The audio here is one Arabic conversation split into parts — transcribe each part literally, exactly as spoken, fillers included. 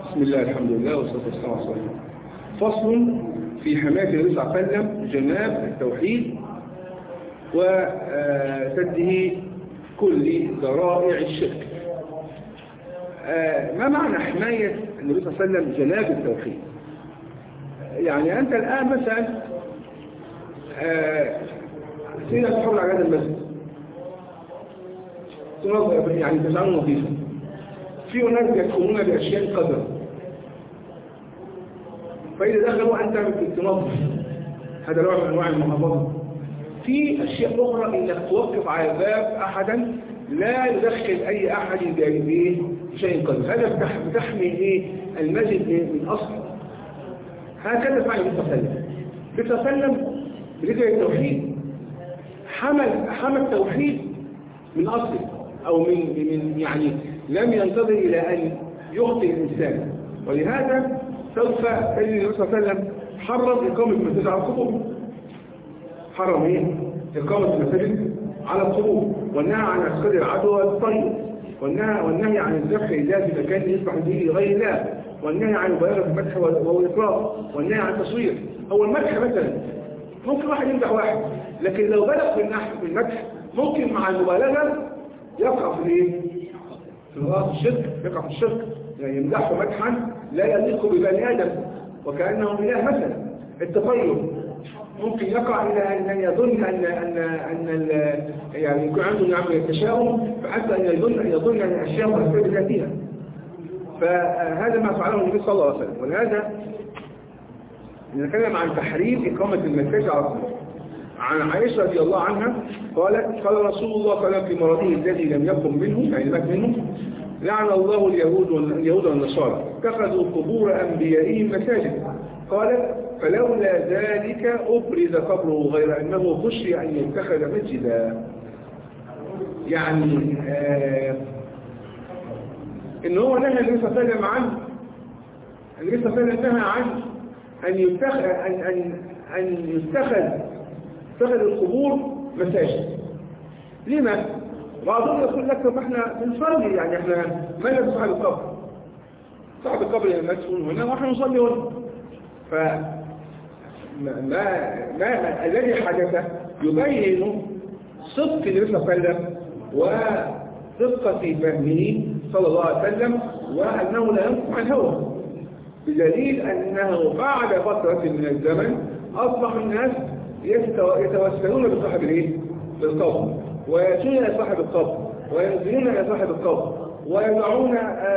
بسم الله الحمد لله والصلاة والسلام على رسول الله. فصل في حماية النبي صلى الله عليه وسلم جناب التوحيد وسده كل ذرائع الشرك. ما معنى حماية النبي صلى الله عليه وسلم جناب التوحيد؟ يعني أنت الآن مثلا سينا تحول على هذا المسجد يعني تجعله نظيفا، في ناس يكفرون بأشياء قدر، فإذا دخلوا أنت بتنظف، هذا نوع من أنواع المحافظة. في أشياء أخرى إنك توقف على باب أحدا لا يدخل أي أحد بشيء قدر، هذا بتحمي إيه المسجد من أصل. هكذا فعل النبي صلى الله عليه وسلم. النبي صلى الله عليه وسلم بذكر التوحيد حمل حمل التوحيد من أصله، أو من من يعني لم ينتظر إلى أن يخطئ الإنسان، ولهذا سوف تجد النبي صلى الله عليه وسلم حرم إقامة المساجد على القبور. حرم إيه؟ إقامة المساجد على القبور، والنهي عن اعتقاد العدو والطيب، والنهي والنهي عن الذبح إلا في مكان يصبح به لغير الله، والنهي عن مبالغة في المدح والإطلاق، والنهي عن التصوير. هو المدح مثلا ممكن واحد يمدح واحد، لكن لو بلغ في المدح ممكن مع المبالغة يقع في ايه؟ في الغلط الشرك، يقع في الشرك، يعني يمدحه مدحا لا يليق ببني آدم وكأنه إله مثلا. التطير ممكن يقع إلى أن يظن أن أن أن يعني يكون عنده نوع من التشاؤم، فحتى أن يظن أن يظن أن الأشياء مؤثرة بذاتها. فهذا ما فعله النبي صلى الله عليه وسلم. ولهذا نتكلم عن تحريم إقامة المساجد على القبور. عن عائشة رضي الله عنها قالت: قال رسول الله صلى الله عليه وسلم في مرضه الذي لم يقم منه، يعني مات منه: لعن الله اليهود واليهود والنصارى اتخذوا قبور أنبيائهم مساجد. قالت: فلولا ذلك أبرز قبره غير أنه خشي أن يتخذ مسجدا. يعني آه إن هو نهى النبي صلى الله عليه وسلم عن النبي صلى الله عليه وسلم نهى عن أن يتخذ أن أن أن يتخذ تخذ القبور مساجد. لما؟ بعضهم يقول لك: طب احنا بنصلي، يعني احنا ما لنا صاحب القبر، صاحب القبر المدفون هنا واحنا نصلي هنا. ف ما ما الذي حدث يبين صدق النبي صلى الله عليه وسلم ودقة فهمه صلى الله عليه وسلم، وأنه لا ينطق عن هوى، بدليل أنه بعد فترة من الزمن أصبح الناس يتوسلون بصاحب الايه؟ بالقبر، ويأتون إلى صاحب القبر، وينزلون إلى صاحب القبر، ويدعون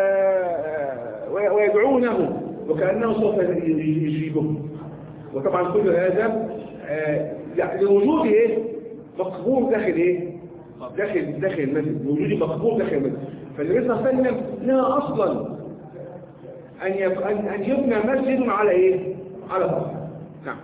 ويدعونه وكأنه سوف يجيبهم. وطبعا كل هذا لوجود ايه؟ مقبور داخل ايه؟ داخل داخل المسجد، لوجود مقبور داخل المسجد. فالنبي صلى الله عليه وسلم نهى اصلا ان ان يبنى مسجد على ايه؟ على قبر. نعم.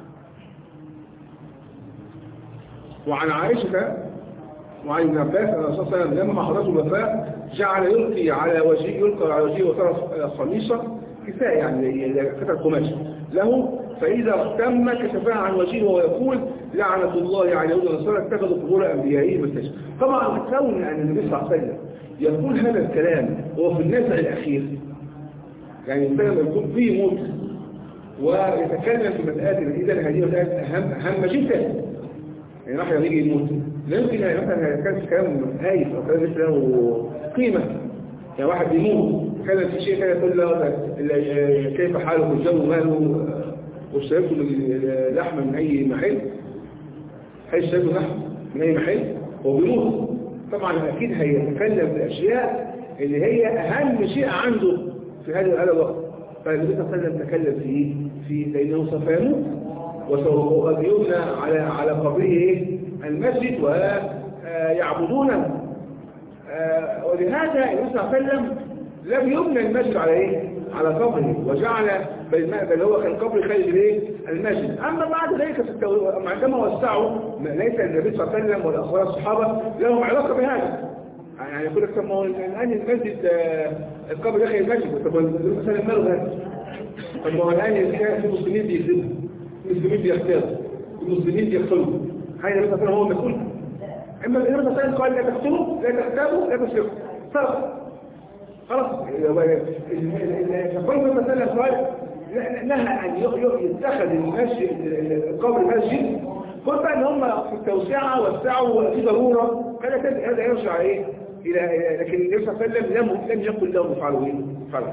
وعن عائشة وعن ابن عباس أن الرسول صلى الله عليه وسلم لما حضرته الوفاة جعل يلقي على وجهه يلقى على وجهه وطرف خميصة كفاية، يعني قطعة قماش له، فإذا اغتم كشفها عن وجهه ويقول: لعنة الله على اليهود والنصارى اتخذوا قبور أنبيائهم مساجد. طبعا كون أن النبي صلى الله عليه وسلم يقول هذا الكلام هو في النازع الأخير، يعني الإنسان لما يكون فيه موت ويتكلم في مسألة إذا هذه مسألة أهم أهم جدا، يعني راح يجي يموت، لا يمكن مثلا كان في كلام هايف أو كلام لسه له قيمة. يعني واحد يموت كان في شيء كده يقول له: كيف حاله الجو ماله واشتريته اللحم من أي محل، هل اشتريته لحم من أي محل؟ هو بيموت طبعا أكيد هيتكلم بالأشياء اللي هي أهم شيء عنده في هذا الوقت. فالنبي صلى الله عليه وسلم تكلم فيه في لأنه سوف يموت وسوف يبنى على على قبره المسجد ويعبدونه. ولهذا النبي صلى الله عليه وسلم لم يبنى المسجد على ايه؟ على قبره، وجعل بل هو كان قبر خارج الايه؟ المسجد. اما بعد ذلك عندما وسعوا ليس النبي صلى الله عليه وسلم ولا اخوان الصحابه لهم علاقه بهذا. يعني يقول لك: طب ما هو الان المسجد القبر داخل المسجد، طب النبي صلى الله عليه وسلم ماله هذا؟ طب ما هو الان في المسلمين بيكذبوا، المسلمين بيختاروا، المسلمين بيقتلوا، هذا النبي صلى الله عليه وسلم هو المسؤول. اما النبي صلى الله عليه وسلم قال: لا تقتلوا، لا تغتابوا، لا تسرقوا، صرف خلاص. فقالوا صلى الله عليه وسلم قال نهى أن يتخذ المسجد القبر مسجد، قلت أن هم في التوسعة وسعوا في ضرورة، هذا يرجع إيه إلى، لكن النبي صلى الله عليه وسلم لم لم يقل لهم افعلوا إيه افعلوا.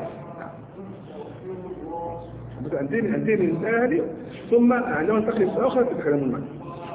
أنتهي من أنتهي من المسألة هذه، ثم عندما ننتقل للسؤال آخر تتكلمون معي.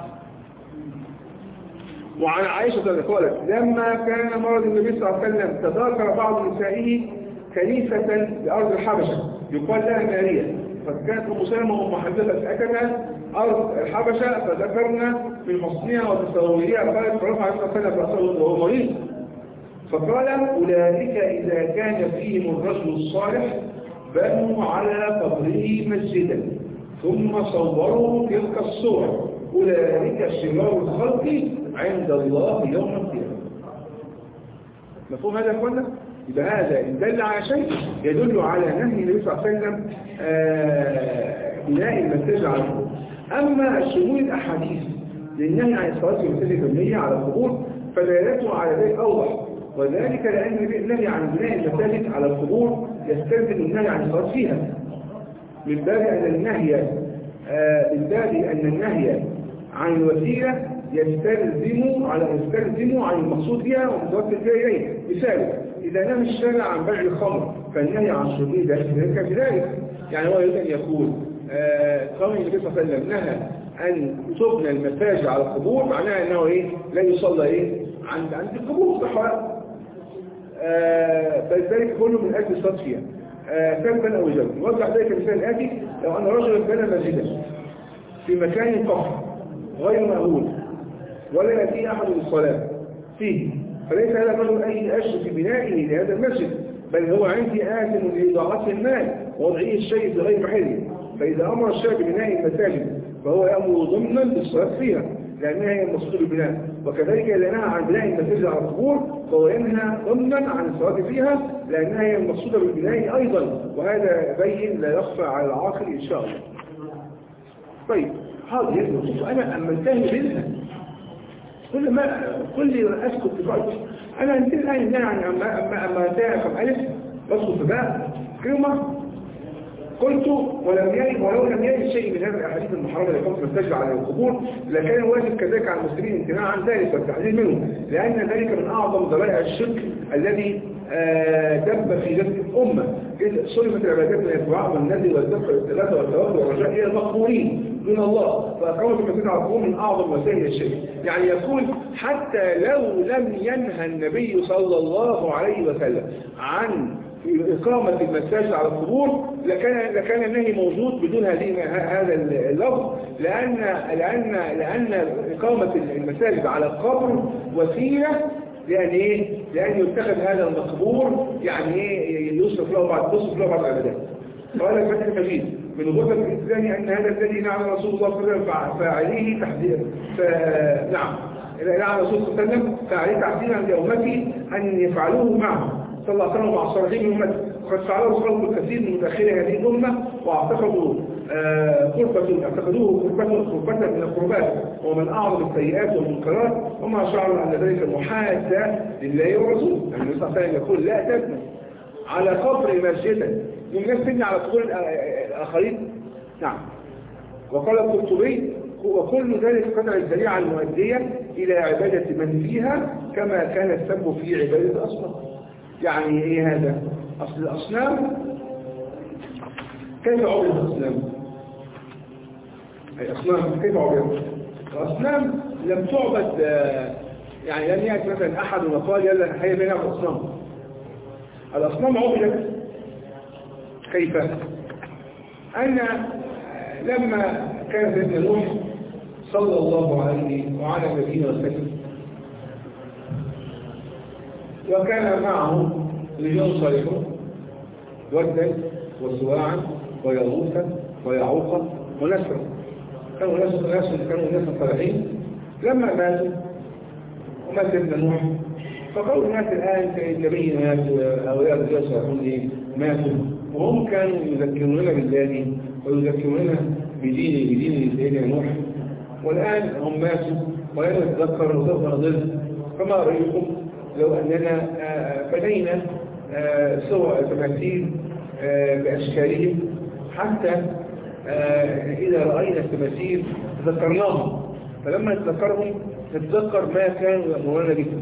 وعن عائشة قالت لما كان مرض النبي صلى الله عليه وسلم تذاكر بعض نسائه كنيسة بأرض الحبشة يقال لها ماريا، فكانت أم سلمة وأم حبيبة أتتنا أرض الحبشة فذكرنا من حصنها وتصورها، قالت فرفع عليه الصلاة والسلام رأسه وهو مريض فقال أولئك إذا كان فيهم الرجل الصالح بنوا على قبره مسجدا ثم صوروا تلك الصور أولئك شرار الخلق عند الله يوم القيامة. مفهوم هذا يا اخوانا؟ يبقى هذا إن دل على شيء يدل على نهي النبي صلى الله عليه وسلم بناء المساجد على القبور. أما الشمول الأحاديث للنهي عن الصلاة في المساجد المبنية على القبور فدلالته على ذلك أوضح، وذلك لأن النهي عن بناء المساجد على القبور يستلزم النهي عن الصلاة فيها، من باب أن النهي من باب أن النهي عن الوسيلة يستلزم على يستلزم عن المقصود بها ومتوسل بها إليه. مثال إذا نهى الشارع عن بيع الخمر فالنهي عن شربه ذلك كذلك، يعني هو يريد أن يقول قول النبي صلى الله عليه وسلم نهى أن تبنى المساجد على القبور معناها أنه إيه لا يصلى إيه عند عند القبور صحراء، بل ذلك كله من أجل الصلاة فيها كذبا أو جبا. نوضح ذلك مثال الآتي: لو أن رجلا بنى مسجدا في مكان قفر غير مأهول ولا يأتي أحد للصلاة فيه، فليس هذا الرجل أي أجر في بنائه لهذا المسجد، بل هو عندي آثم لإضاعة المال ووضعه الشيء بغير محله. فإذا أمر الشيء ببناء المساجد فهو يأمر ضمنا بالصلاة فيها لأنها هي المقصود بالبناء، وكذلك إذا نهى عن بناء المساجد على القبور فهو ينهى ضمنا عن الصلاة فيها لأنها هي المقصودة بالبناء أيضا، وهذا بين لا يخفى على العاقل إن شاء الله. طيب هذا يجب أنا أما انتهي منها كل ما كل ما أسكت في بعض أنا انتهي الآن يعني أما أما أما انتهي كم ألف بسكت في باء كلمة قلت ولم يرد ولو لم يرد شيء من هذه الأحاديث المحرمة التي قمت بالسجل على القبور لكان واجب كذلك على المسلمين الامتناع عن ذلك والتحذير منه، لأن ذلك من أعظم ذرائع الشرك الذي دب في جسد الأمة، إذ صرفت العبادات من الدعاء والنذر والذكر والاستغاثة والتوكل والرجاء إلى المقبورين دون الله، فأقامة المسجد على القبور من أعظم وسائل الشرك. يعني يقول حتى لو لم ينهى النبي صلى الله عليه وسلم عن إقامة المساجد على القبور لكان لكان النهي موجود بدون هذه هذا اللفظ، لأن لأن لأن إقامة المساجد على القبر وسيلة لأن إيه؟ لأن يتخذ هذا المقبور يعني إيه يوصف له بعض يوصف له بعض العبادات. قال الفتح المجيد من غرفة الإسلام أن هذا الذي نعم رسول الله صلى الله عليه وسلم فعليه تحذير نعم نعم رسول الله صلى الله عليه وسلم فعليه تحذيرا لأمتي أن يفعلوه معه صلى الله عليه وسلم مع الصالحين من أمته، وقد فعله خلق كثير من متأخري هذه الأمة واعتقدوا قربة اعتقدوه قربة قربة من القربات ومن أعظم السيئات والمنكرات، وما شعروا أن ذلك محادة لله ورسوله. يعني النبي صلى الله عليه وسلم يقول لا تبنوا على قبر مسجدا الناس تبني على قبور الآخرين. نعم. وقال القرطبي وكل ذلك قطع الذريعة المؤدية إلى عبادة من فيها كما كان السبب في عبادة الأصنام. يعني إيه هذا؟ أصل الأصنام كيف عبد الأصنام؟ الأصنام كيف عبد؟ الأصنام لم تعبد يعني لم يأتي مثلا أحد وقال يلا هيا بينا الأصنام. الأصنام عبدت كيف؟ أن لما كان سيدنا نوح صلى الله عليه وعلى نبينا وسلم وكان معه رجال صالحون ودا وسواعا ويغوثا ويعوقا ونسرا، كانوا ناس ناس كانوا ناس صالحين. لما ماتوا ومات ابن نوح فقالوا الناس الآن النبي مات وأولياء الرجال الصالحون ماتوا، وهم كانوا يذكروننا بالله ويذكروننا بدين بدين سيدنا نوح، والآن هم ماتوا ولا نتذكر وسوف نضل، فما رأيكم لو أننا بنينا سوى تماثيل بأشكالهم حتى آه إذا رأينا التماثيل تذكرناهم، فلما نتذكرهم نتذكر ما كانوا يأمرون به،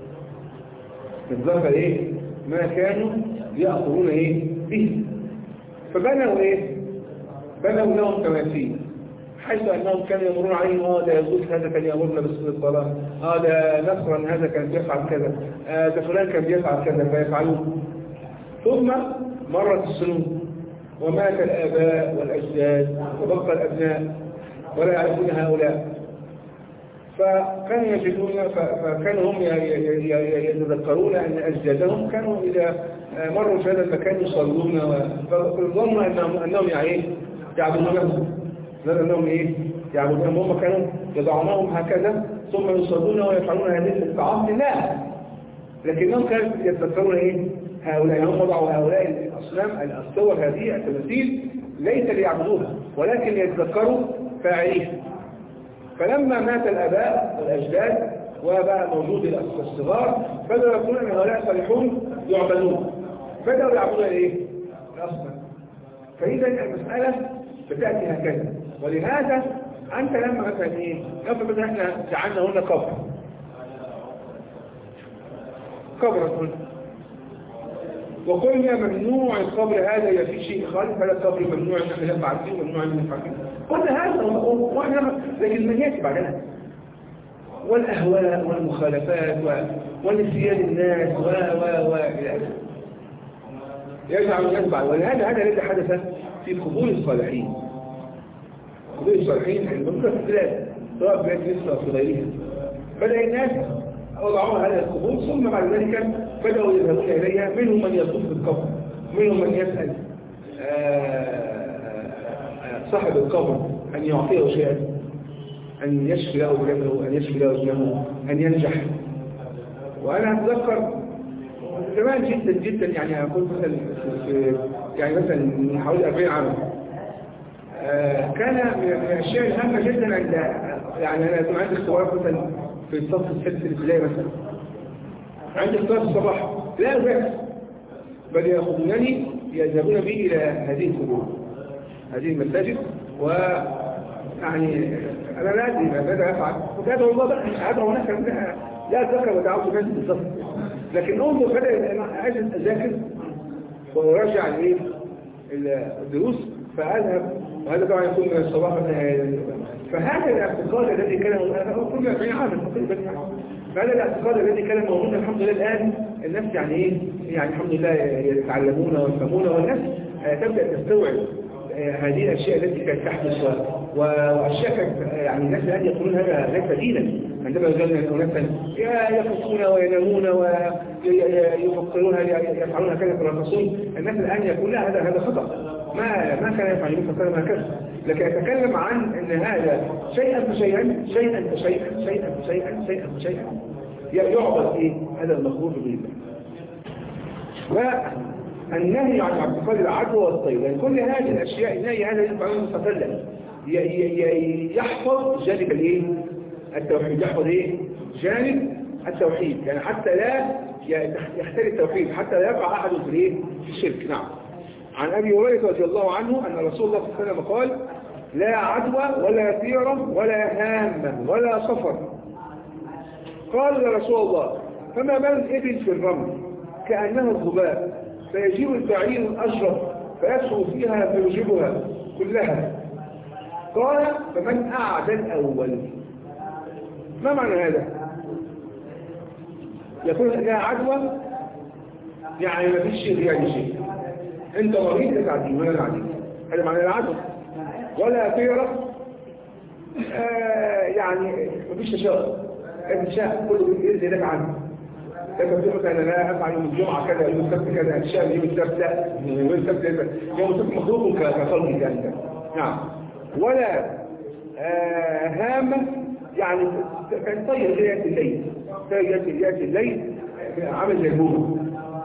نتذكر إيه ما كانوا يأمرون إيه به. فبنوا إيه بنوا لهم تماثيل حيث أنهم كانوا يمرون عليهم اه ده يقول هذا كان يأمرنا بالصلاة، اه ده نصرا هذا كان بيفعل كذا، آه ده فلان كان بيفعل كذا فيفعلون. ثم مرت السنون ومات الآباء والأجداد وبقى الأبناء ولا يعرفون هؤلاء، فكانوا يجدون فكانوا هم يتذكرون أن أجدادهم كانوا إذا مروا في هذا المكان يصلون، فظنوا أنهم أنهم يعني يعبدونهم، ظنوا أنهم إيه يعبدونهم، هم كانوا يضعونهم هكذا ثم يصلون ويفعلون هذه الاستطاعات لله، لكنهم كانوا يتذكرون إيه هؤلاء، هم وضعوا هؤلاء الأصنام الصور هذه التماثيل ليس ليعبدوها ولكن يتذكروا فاعليها. فلما مات الآباء والأجداد وبقى موجود الصغار بدأوا يقولون أن هؤلاء صالحون يعبدون، بدأوا يعبدون إيه؟ الأصنام. فإذا المسألة بتأتي هكذا. ولهذا أنت لما مثلا إيه؟ لما مثلا إحنا جعلنا هنا قبر قبر قلنا وقلنا ممنوع القبر هذا يا في شيء خالص، هذا القبر ممنوع ان احنا نفعل فيه وممنوع ان نفعل فيه، قلنا هذا واحنا لكن من ياتي بعدنا والاهواء والمخالفات ونسيان الناس و و و الى اخره يجعل الناس بعد. ولهذا هذا الذي حدث في قبور الصالحين، قبور الصالحين المنطقه في البلاد سواء بلاد مصر او في غيرها، بدا الناس وضعوا هذه القبور ثم بعد ذلك بدأوا يذهبون إليها، منهم من يطوف بالقبر، منهم من يسأل صاحب القبر أن يعطيه شيئا، أن يشفي له ابنه، أن يشفي له ابنه، أن ينجح. وأنا أتذكر زمان جدا جدا، يعني أقول مثلا يعني مثلا من حوالي أربعين عام كان من الأشياء الهامة جدا عند يعني أنا كنت عندي اختبارات مثلا في الصف السادس الابتدائي مثلا، عندي اختبار الصباح لا بأس بل يأخذونني يذهبون بي إلى هذه القبور هذه المساجد، ويعني أنا لا أدري ماذا أفعل، كنت أدعو الله بقى أدعو نفسي لا أتذكر ودعوت نفسي بالضبط، لكن انظر بدأ أنا أجل أذاكر وأراجع الإيه الدروس فأذهب، وهذا طبعا يكون من الصباح. فهذا الاعتقاد الذي كان كل أربعين عاما تقريبا، فهذا الاعتقاد الذي كان موجودا الحمد لله الآن الناس يعني إيه يعني الحمد لله يتعلمون ويفهمون، والناس تبدأ تستوعب هذه الأشياء التي كانت تحدث، وأشياء يعني الناس الآن يقولون هذا ليس دينا، عندما يقولون أناسا يفقون وينامون ويفكرون يفعلون كذا ويرقصون، الناس الآن يقول لا هذا هذا خطأ، ما ما كان يفعل مثلا هكذا، لكن يتكلم عن ان هذا شيئا فشيئا شيئا فشيئا شيئا فشيئا شيئا فشيئا يعبد ايه هذا المخلوق بالله. والنهي عن اعتقاد العدوى والطيب، يعني كل هذه الاشياء النهي هذا يفعل مستقلا يحفظ جانب الايه التوحيد، يحفظ ايه جانب التوحيد، يعني حتى لا يختلف التوحيد، حتى لا يقع احد في الايه في الشرك. نعم. عن أبي هريرة رضي الله عنه أن رسول الله صلى الله عليه وسلم قال لا عدوى ولا ثيرة ولا هامة ولا صفر. قال يا رسول الله فما بال الإبل في الرمل كأنها الذباب فيجيب البعير الأشرف فيدخل فيها فيجيبها كلها. قال فمن أعدى الأول. ما معنى هذا؟ يقول لا عدوى يعني ما فيش شيء يعني شيء، انت مريض تعدي ولا تعدي، هذا معنى العدوى. ولا طيرة آه يعني مفيش تشاؤم، التشاؤم كله بإذن لك عنه، لكن تقول مثلا لا أفعل يوم الجمعة كذا يوم السبت كذا التشاؤم يوم السبت لا يوم السبت يوم السبت مخلوق كخلقك أنت. نعم. ولا آه هامة يعني كان طير يأتي الليل، يأتي الليل عمل زي البومة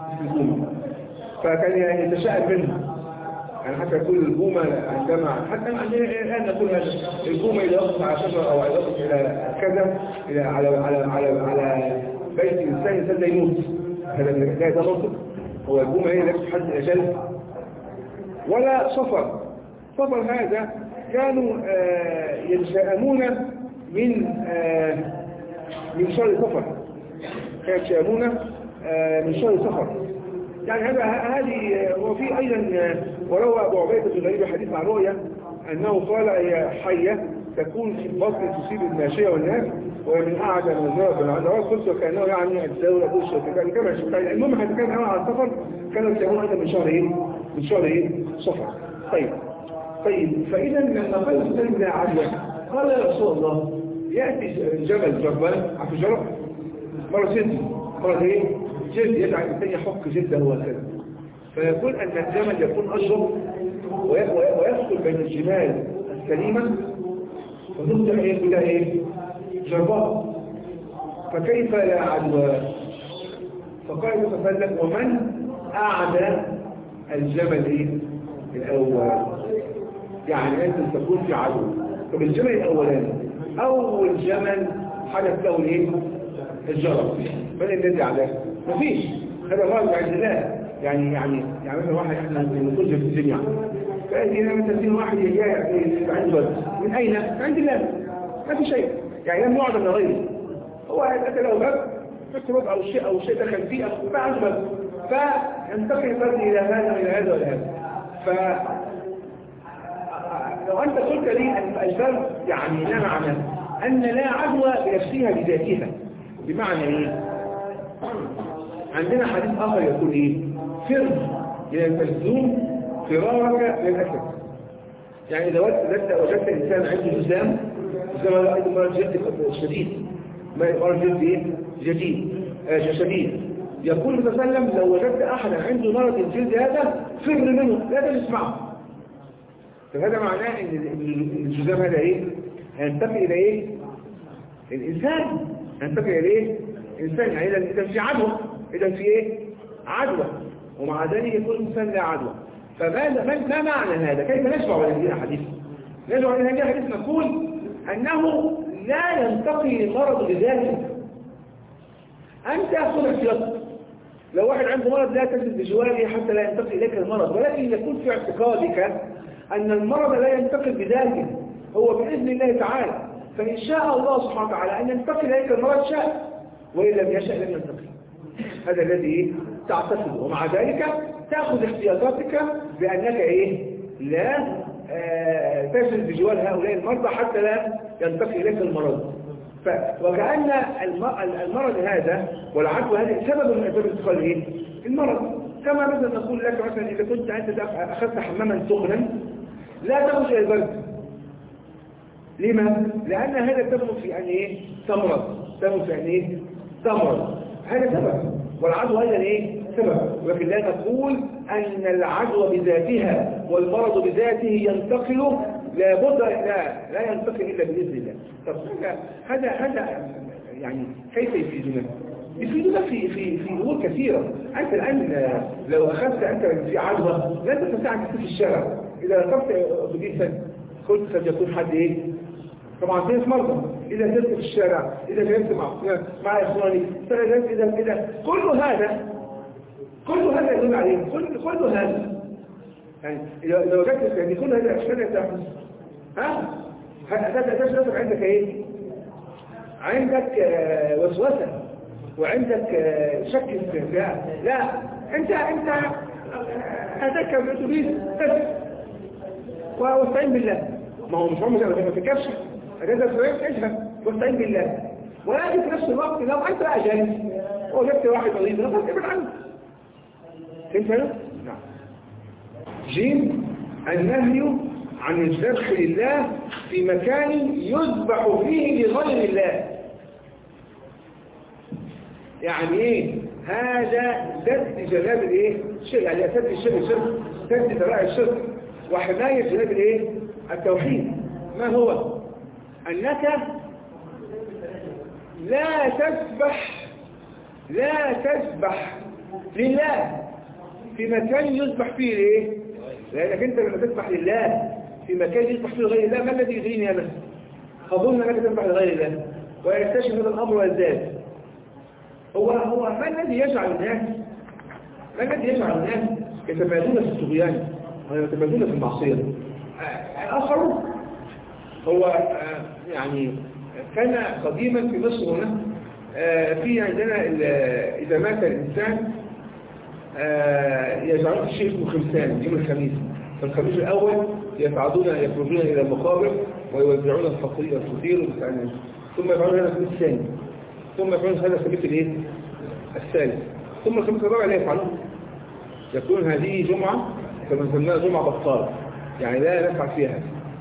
فكان يتشاءم منه، يعني حتى يقول البومة عندما حتى الآن نقول البومة إذا وقف على شجرة أو يقف إلى كذا إلى على على على على بيت الإنسان الإنسان يموت، هذا لا يتنطق، هو البومة هي التي تحدد الأجل ولا صفر. صفر هذا كانوا آه يتشائمون من آه من شهر صفر، كانوا يتشائمون آه من شهر صفر. يعني هذا هذه وفي أيضا وروى أبو عبيدة في غريب حديث عن رؤيا أنه قال هي حية تكون في البطن تصيب الماشية والناس ومن أعدى من الزرق بالعدوات. قلت وكأنه يعني الدولة دوشة كما شفتها. المهم حتى كان أمر على السفر كانوا يتكلمون أيضا من شهر إيه؟ من شهر إيه؟ صفر. طيب طيب فإذا لما قال السلم لا عدوى قال يا رسول الله يأتي جبل جبل عارف الجرب مرة سنتي مرة إيه؟ جلد يجعل الإنسان يحك جلده هو كذا، فيقول أن الجمل يكون أشرب ويدخل بين الجبال السليمة فتبدأ إيه بلا إيه؟ جرباء، فكيف لا عدوى؟ فقال يتفلت ومن أعدى الجمل إيه؟ الأول، يعني أنت تكون في عدو. طب الجمل الأولاني أول جمل حدث له إيه؟ الجرب، من الذي عداه؟ مفيش، هذا غالب عند الله. يعني يعني يعني مثلا واحد احنا بنقول في الدنيا فأجينا مثلا في واحد جاي عنده ولد من أين؟ عند الله، ما في شيء، يعني لم يعد من غيره. هو أتى له باب مكروب أو شيء أو شيء دخل فيه أو ما عنده باب، فينتقل الفرد إلى هذا وإلى هذا وإلى هذا. ف لو أنت قلت لي أن الفرد يعني لا معنى أن لا عدوى بنفسها بذاتها، بمعنى إيه؟ عندنا حديث آخر يقول إيه؟ فر إلى المجذوم فرارك للأسد. يعني إذا وجدت وجدت إنسان عنده جزام، جزام هذا أيضا مرض جلد شديد، مرض جلد إيه؟ جديد آه شديد. يقول النبي صلى الله عليه وسلم لو وجدت أحدا عنده مرض الجلد هذا فر منه لا تسمعه. فهذا معناه إن الجزام هذا إيه؟ هينتقل إلى إيه؟ الإنسان هينتقل إلى إيه؟ الإنسان. يعني إذا في عدوى، إذا في إيه؟ عدوى، ومع ذلك يكون الإنسان لا عدوى. فماذا ما معنى هذا؟ كيف نشبع لهذه الحديث؟ نشبع لهذه الحديث نقول أنه لا ينتقي المرض بذاته. أنت أخذ احتياطك. لو واحد عنده مرض لا تجد بجواره حتى لا ينتقي إليك المرض، ولكن يكون في اعتقادك أن المرض لا ينتقل بذاته، هو بإذن الله تعالى. فإن شاء الله سبحانه وتعالى أن ينتقل إليك المرض شاء، وإن لم يشاء لم ينتقل. هذا الذي تعتقد، ومع ذلك تأخذ احتياطاتك بأنك إيه؟ لا آه تجد بجوار هؤلاء المرضى حتى لا ينتقل إليك المرض. ف... وكأن المرض هذا والعدوى هذا سبب من أسباب انتقال إيه؟ المرض. كما مثلا نقول لك مثلا إذا كنت أنت أخذت حماما سخنا لا تخرج إلى البرد. لما؟ لأن هذا سبب في أن إيه؟ تمرض، سبب في أن إيه؟ تمرض، هذا سبب، والعدوى هذا إيه؟ سبب. ولكن لا نقول أن العدوى بذاتها والمرض بذاته ينتقل، لابد لا لا ينتقل إلا بإذن الله. طب هذا هذا يعني كيف يفيدنا؟ يفيدنا في في في أمور كثيرة. أنت الآن لو أخذت أنت في عدوى لا تستطيع أن تكون في الشارع. إذا ركبت أتوبيسا قلت قد يكون حد إيه؟ طبعا في مرضى. إذا نزلت في الشارع، إذا جلست مع مع إخواني، إذا إذا إذا كل هذا كل هذا يدل عليه، كل كل هذا يعني لو وجدت يعني كل هذا أشياء تحدث. ها؟ هذا تجد عندك إيه؟ عندك وسوسة وعندك شك في لا لا انت انت هتركب الاتوبيس واستعين بالله. ما هو مش عمر ما تفكرش هذا السؤال اذهب واستعين بالله، ولكن في نفس الوقت لو انت بقى جالس وجدت واحد مريض خلاص ابعد عنه. فهمت هذا؟ نعم. جيم النهي عن الذبح لله في مكان يذبح فيه لغير الله. يعني ايه؟ هذا سد جلاب الايه؟ الشرك، يعني سد الشرك الشرك سد ذرائع الشرك وحماية جلاب الايه؟ التوحيد. ما هو؟ انك لا تذبح لا تذبح لله في مكان يذبح فيه الايه؟ لانك انت لما تذبح لله في مكان يذبح فيه غير الله، ما الذي يدريني انا؟ اظن انك تذبح لغير الله ويكتشف هذا الامر ويزداد. هو هو ما الذي يجعل الناس ما الذي يجعل الناس يتمادون في الطغيان؟ ويتبادلون في المعصية. آخرون هو يعني كان قديما في مصر هنا في عندنا إذا مات الإنسان يجعلون في شيء اسمه خمسان يوم الخميس. فالخميس الأول يصعدون يخرجون إلى المقابر ويوزعون الفطير والفطير والسعنان، ثم يفعلون هذا الخميس الثاني، ثم يفعلون هذا الخميس الايه؟ الثالث، ثم الخميس الرابع لا يفعلون. يكون هذه جمعة كما سميناها جمعة بطالة، يعني لا نفع فيها.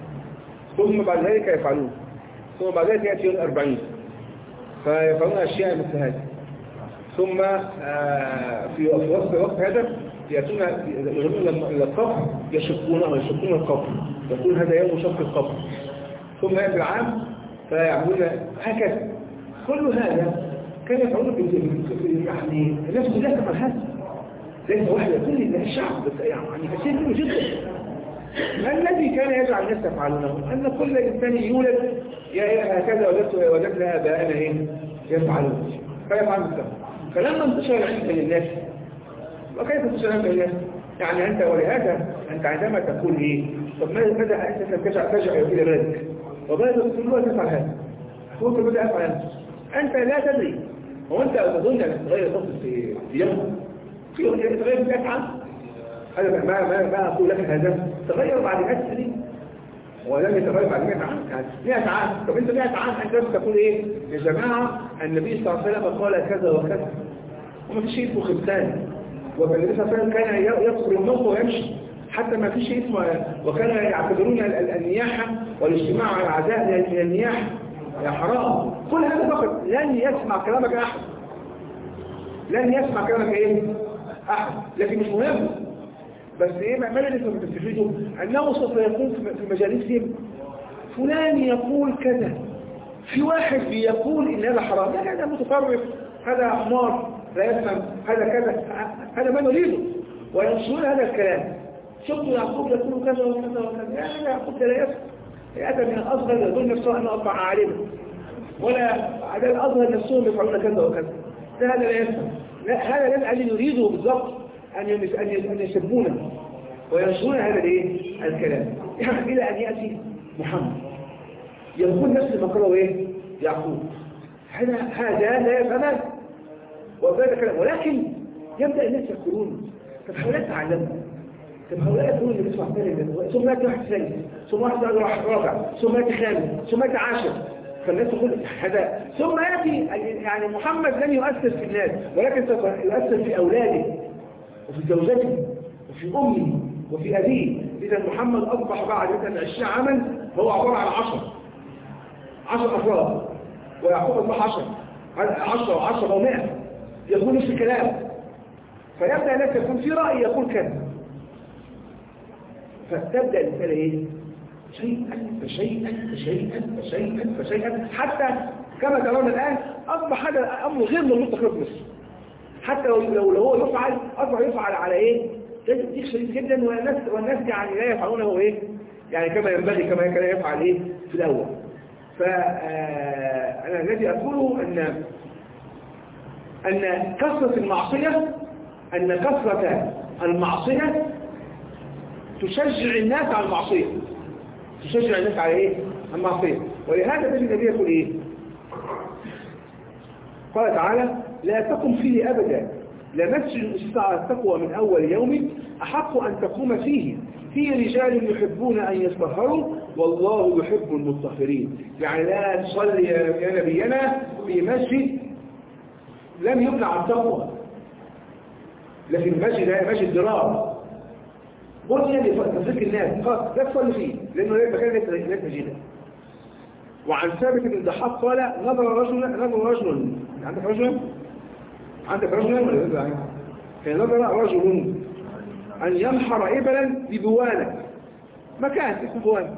ثم بعد ذلك يفعلون، ثم بعد ذلك يأتي يوم الأربعين فيفعلون أشياء مثل هذه. ثم في وسط وقت هذا يأتون يذهبون إلى القبر يشقونه ويشقون القبر، يقول هذا يوم شق القبر. ثم يأتي العام فيعملون هكذا. كل هذا كان يفعلون يعني الناس كلها تفعل هذا، ليس واحد كل الشعب بس يعني كثير منه جدا. ما الذي كان يجعل الناس يفعلونه؟ أن كل إنسان يولد يا هكذا وجدت وجدنا آباءنا إيه يفعلون فيفعل مثله. فلما انتشر العلم بين الناس، وكيف انتشر العلم بين الناس؟ يعني أنت ولهذا أنت عندما تقول إيه؟ طب ماذا أنت ترجع ترجع إلى بلدك؟ وبلدك تقول تفعل هذا، تقول بدأ أفعل هذا. أنت لا تدري، وأنت تظن أن تغير تصل في يوم في يوم تغير مئة عام. أنا ما ما ما أقول لك هذا تغير بعد مئة سنين ولم يتغير بعد مئة عام، يعني مئة عام. طب أنت مئة عام أنت بس تقول إيه يا جماعة النبي صلى الله عليه وسلم قال كذا وكذا وما في شيء اسمه خمسان، والنبي صلى الله عليه وسلم كان يقصر الموت ويمشي حتى ما في شيء اسمه، وكان يعتبرون النياحة والاجتماع على العزاء من النياحة يا حرام. كل هذا فقط لن يسمع كلامك أحد، لن يسمع كلامك إيه أحد، لكن مش مهم. بس إيه ما الذي تستفيده؟ أنه سوف يكون في مجالسهم فلان يقول كذا، في واحد بيقول إن هذا حرام، لا هذا متطرف، هذا حمار لا يفهم، هذا كذا، هذا ما نريده، وينشرون هذا الكلام. شفتوا يعقوب يقول كذا وكذا وكذا، يعني يعقوب لا يفهم، هذا من الأصغر يظن نفسه أنه أطبع عالما، ولا هذا الأصغر نفسهم يفعلون كذا وكذا، لا هذا لا يفهم. لا هذا لن الذي نريده بالضبط أن أن يسبونه وينشرون هذا الايه الكلام، يعني إلى أن يأتي محمد يقول نفس ما قاله ايه يعقوب. هذا هذا لا يفهم وهذا كلام، ولكن يبدأ الناس يقولون طب هؤلاء تعلموا، طب هؤلاء يقولون اللي بيسمع ثاني ثم يأتي واحد ثاني ثم واحد رابع ثم يأتي خامس ثم يأتي عاشر، فالناس تقول هذا ثم يأتي يعني محمد لن يؤثر في الناس ولكن سوف يؤثر في أولاده وفي زوجته وفي أمه وفي أبيه. إذا محمد أصبح بعد مثلا عشرين عاما هو عبارة عن عشر عشر أفراد، ويعقوب أصبح عشر عشر وعشر ومائة يقول نفس الكلام. فيبدأ الناس يكون في رأي يقول كذا، فتبدأ المسألة إيه؟ شيئا فشيئا فشيئا فشيئا فشيئا حتى كما ترون الآن أصبح هذا الأمر غير مربوط تقريبا في مصر. حتى لو لو هو يفعل أصبح يفعل على إيه؟ تدقيق شديد جدا، والناس والناس يعني لا يفعلونه إيه؟ يعني كما ينبغي كما كان يفعل إيه في الأول. فأنا الذي أقوله أن أن كثرة المعصية أن كثرة المعصية تشجع الناس على المعصية، تشجع الناس على إيه؟ المعصية. ولهذا تجد النبي يقول إيه؟ قال تعالى لا تقم فيه أبدا لمسجد أسس على التقوى من أول يوم أحق أن تقوم فيه فيه رجال يحبون أن يطهروا والله يحب المطهرين. يعني لا تصلي يا نبينا في مسجد لم يبنى على التقوى، لكن مسجد هي مسجد درار بني لتفريق الناس خلاص لا تصلي فيه لأنه مكان ليس مسجدا. وعن ثابت بن الضحاك قال نظر رجل نظر رجل عندك رجل عندك رجل ولا لا؟ كان نظر رجل أن ينحر إبلا ببوانة، مكان اسمه بوانة،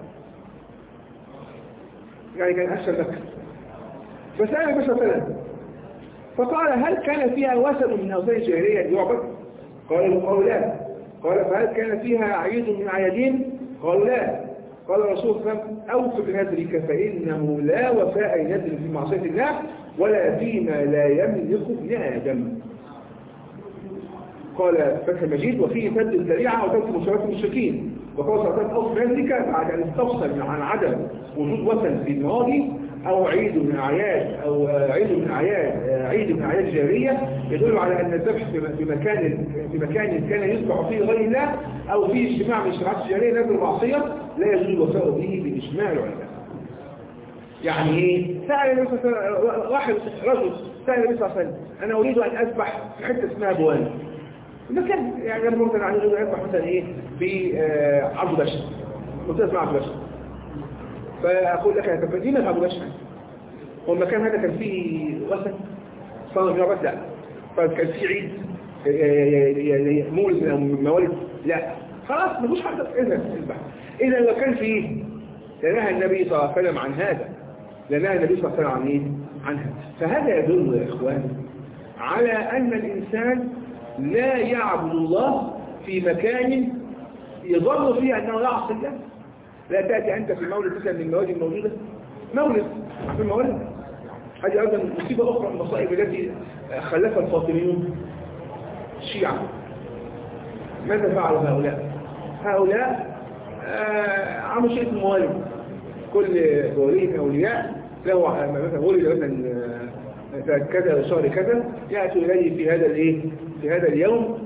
يعني كان أشهر لك. فسأل بشر ثلاثة فقال هل كان فيها وثن من أوثان الجاهلية يعبد؟ قالوا قالوا لا. قال فهل كان فيها عيد من عيادين؟ قالوا لا. قال الرسول صلى الله عليه وسلم أوف بنذرك فإنه لا وفاء ينذر في معصية الله ولا فيما لا يملك ابن آدم. قال فتح المجيد وفيه سد الذريعة وترك مشاركة المشركين. وقال صلى الله عليه وسلم ذلك بعد أن استفسر عن عدم وجود وثن في الماضي أو عيد من أعياد أو عيد من أعياد عيد من أعياد جارية يدل على أن الذبح في مكان في مكان كان يذبح فيه غير الله أو فيه اجتماع من اجتماعات الجارية نزل معصية لا يجوز الوفاء به بإجماع العلماء. يعني ايه؟ سأل النبي صلى الله عليه وسلم واحد رجل سأل النبي صلى الله عليه وسلم أنا أريد أن أذبح في حتة اسمها بوان المكان يعني أنا ممكن أن أريد أن أذبح مثلا إيه في عبد بشر منطقة اسمها عبد بشر فأقول لك طب دي ما عبد بشر هو المكان هذا كان فيه وثن صنم يا بس لا فكان فيه عيد مولد أو موالد لا خلاص ما فيش حد إذا اذبح إذا لو كان فيه لنهى النبي صلى الله عليه وسلم عن هذا لنهى النبي صلى الله عليه وسلم عن ايه؟ عنها فهذا يدل يا إخواني على أن الإنسان لا يعبد الله في مكان يظن فيه أنه يعصي الله. لا تأتي أنت في مولد مثلا من الموالد الموجودة مولد في الموالد هذه أيضا مصيبة أخرى من المصائب التي خلفها الفاطميون الشيعة. ماذا فعلوا هؤلاء؟ هؤلاء آه عملوا شيء في الموالد كل ولي أولياء له مثلا ولد مثلا كذا شهر كذا يأتوا إليه في هذا الايه في هذا اليوم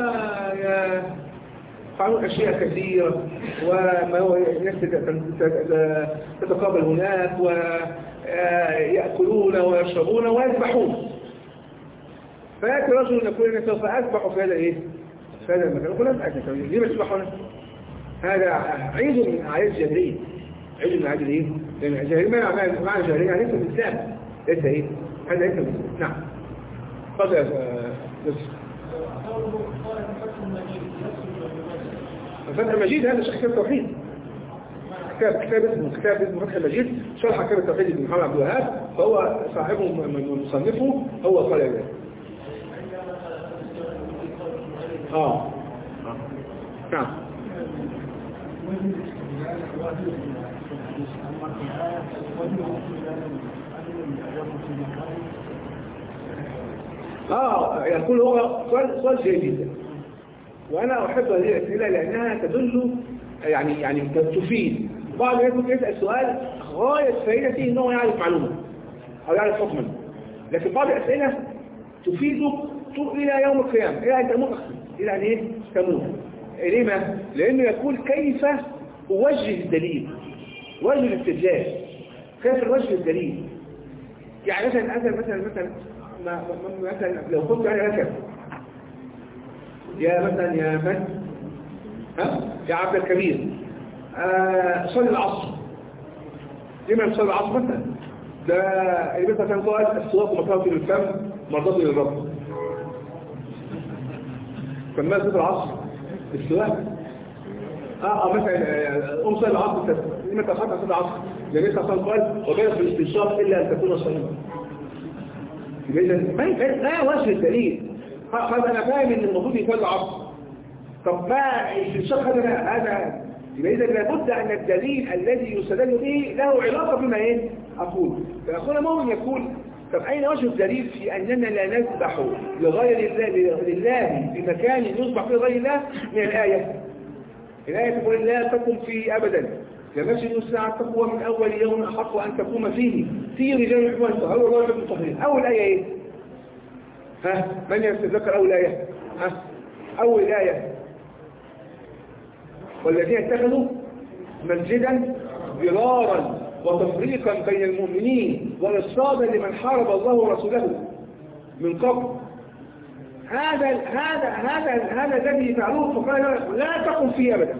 ويفعلون أشياء كثيرة والناس تتقابل هناك ويأكلون ويشربون ويذبحون فيأتي رجل يقول أنا سوف أذبح في هذا الايه في هذا المكان يقول لهم أذبح ليه ما تذبحون هذا عيد من أعياد الجاهلية عيد من أعياد الايه لأن الجاهلية معنى الجاهلية يعني ليس الإسلام ليس ايه هذا ليس الإسلام نعم قضى يا نصر فتح المجيد هذا شرح كتاب التوحيد كتاب كتاب اسمه كتاب اسمه فتح المجيد شرح كتاب التوحيد ابن محمد عبد الوهاب فهو صاحبه مصنفه هو قال ذلك اه نعم اه يقول هو سؤال سؤال جيد جدا وانا احب هذه الاسئله لانها تدل يعني يعني تفيد بعض الناس يسال سؤال غايه فائدته ان هو يعرف معلومه او يعرف حكما لكن بعض الاسئله تفيده الى يوم القيامه الى ان تموت الى ان ايه تموت لما لانه يقول كيف اوجه الدليل وجه الاستدلال كيف الوجه الدليل يعني مثلا مثلا مثلا مثلا ما مثلا لو كنت انا ركب يا مثلا يا من ها يا عبد الكبير آه صلي العصر لما تصلي العصر مثلا ده اللي مثلا كان قائد الصلاة ومكانته للفم مرضات للرب فما صلي العصر السواء اه اه مثلا ام صلي العصر لما تخطى صلي العصر لان مثلا قال وبالغ في الاستنشاق الا ان تكون صائما إذا ما لا وجه الدليل خلاص أنا فاهم إن المفروض يصلي العصر طب ما الاستنشاق هذا هذا يبقى إذا لابد أن الدليل الذي يستدل به له علاقة بما إيه أقول فأخونا مؤمن يقول طب أين وجه الدليل في أننا لا نذبح لغير الله لله في مكان يذبح فيه غير الله من الآية الآية تقول لا تقم فيه أبدا لمسجد الساعة تقوى من أول يوم أحق أن تقوم فيه في رجال يحبون الطهر والله يحب الطهرين أول آية إيه؟ ها من يتذكر أول آية؟ ها أول آية والذين اتخذوا مسجدا ضرارا وتفريقا بين المؤمنين وإرصادا لمن حارب الله ورسوله من قبل هذا هذا هذا هذا الذي يفعلوه فقال لا تقم فيه أبدا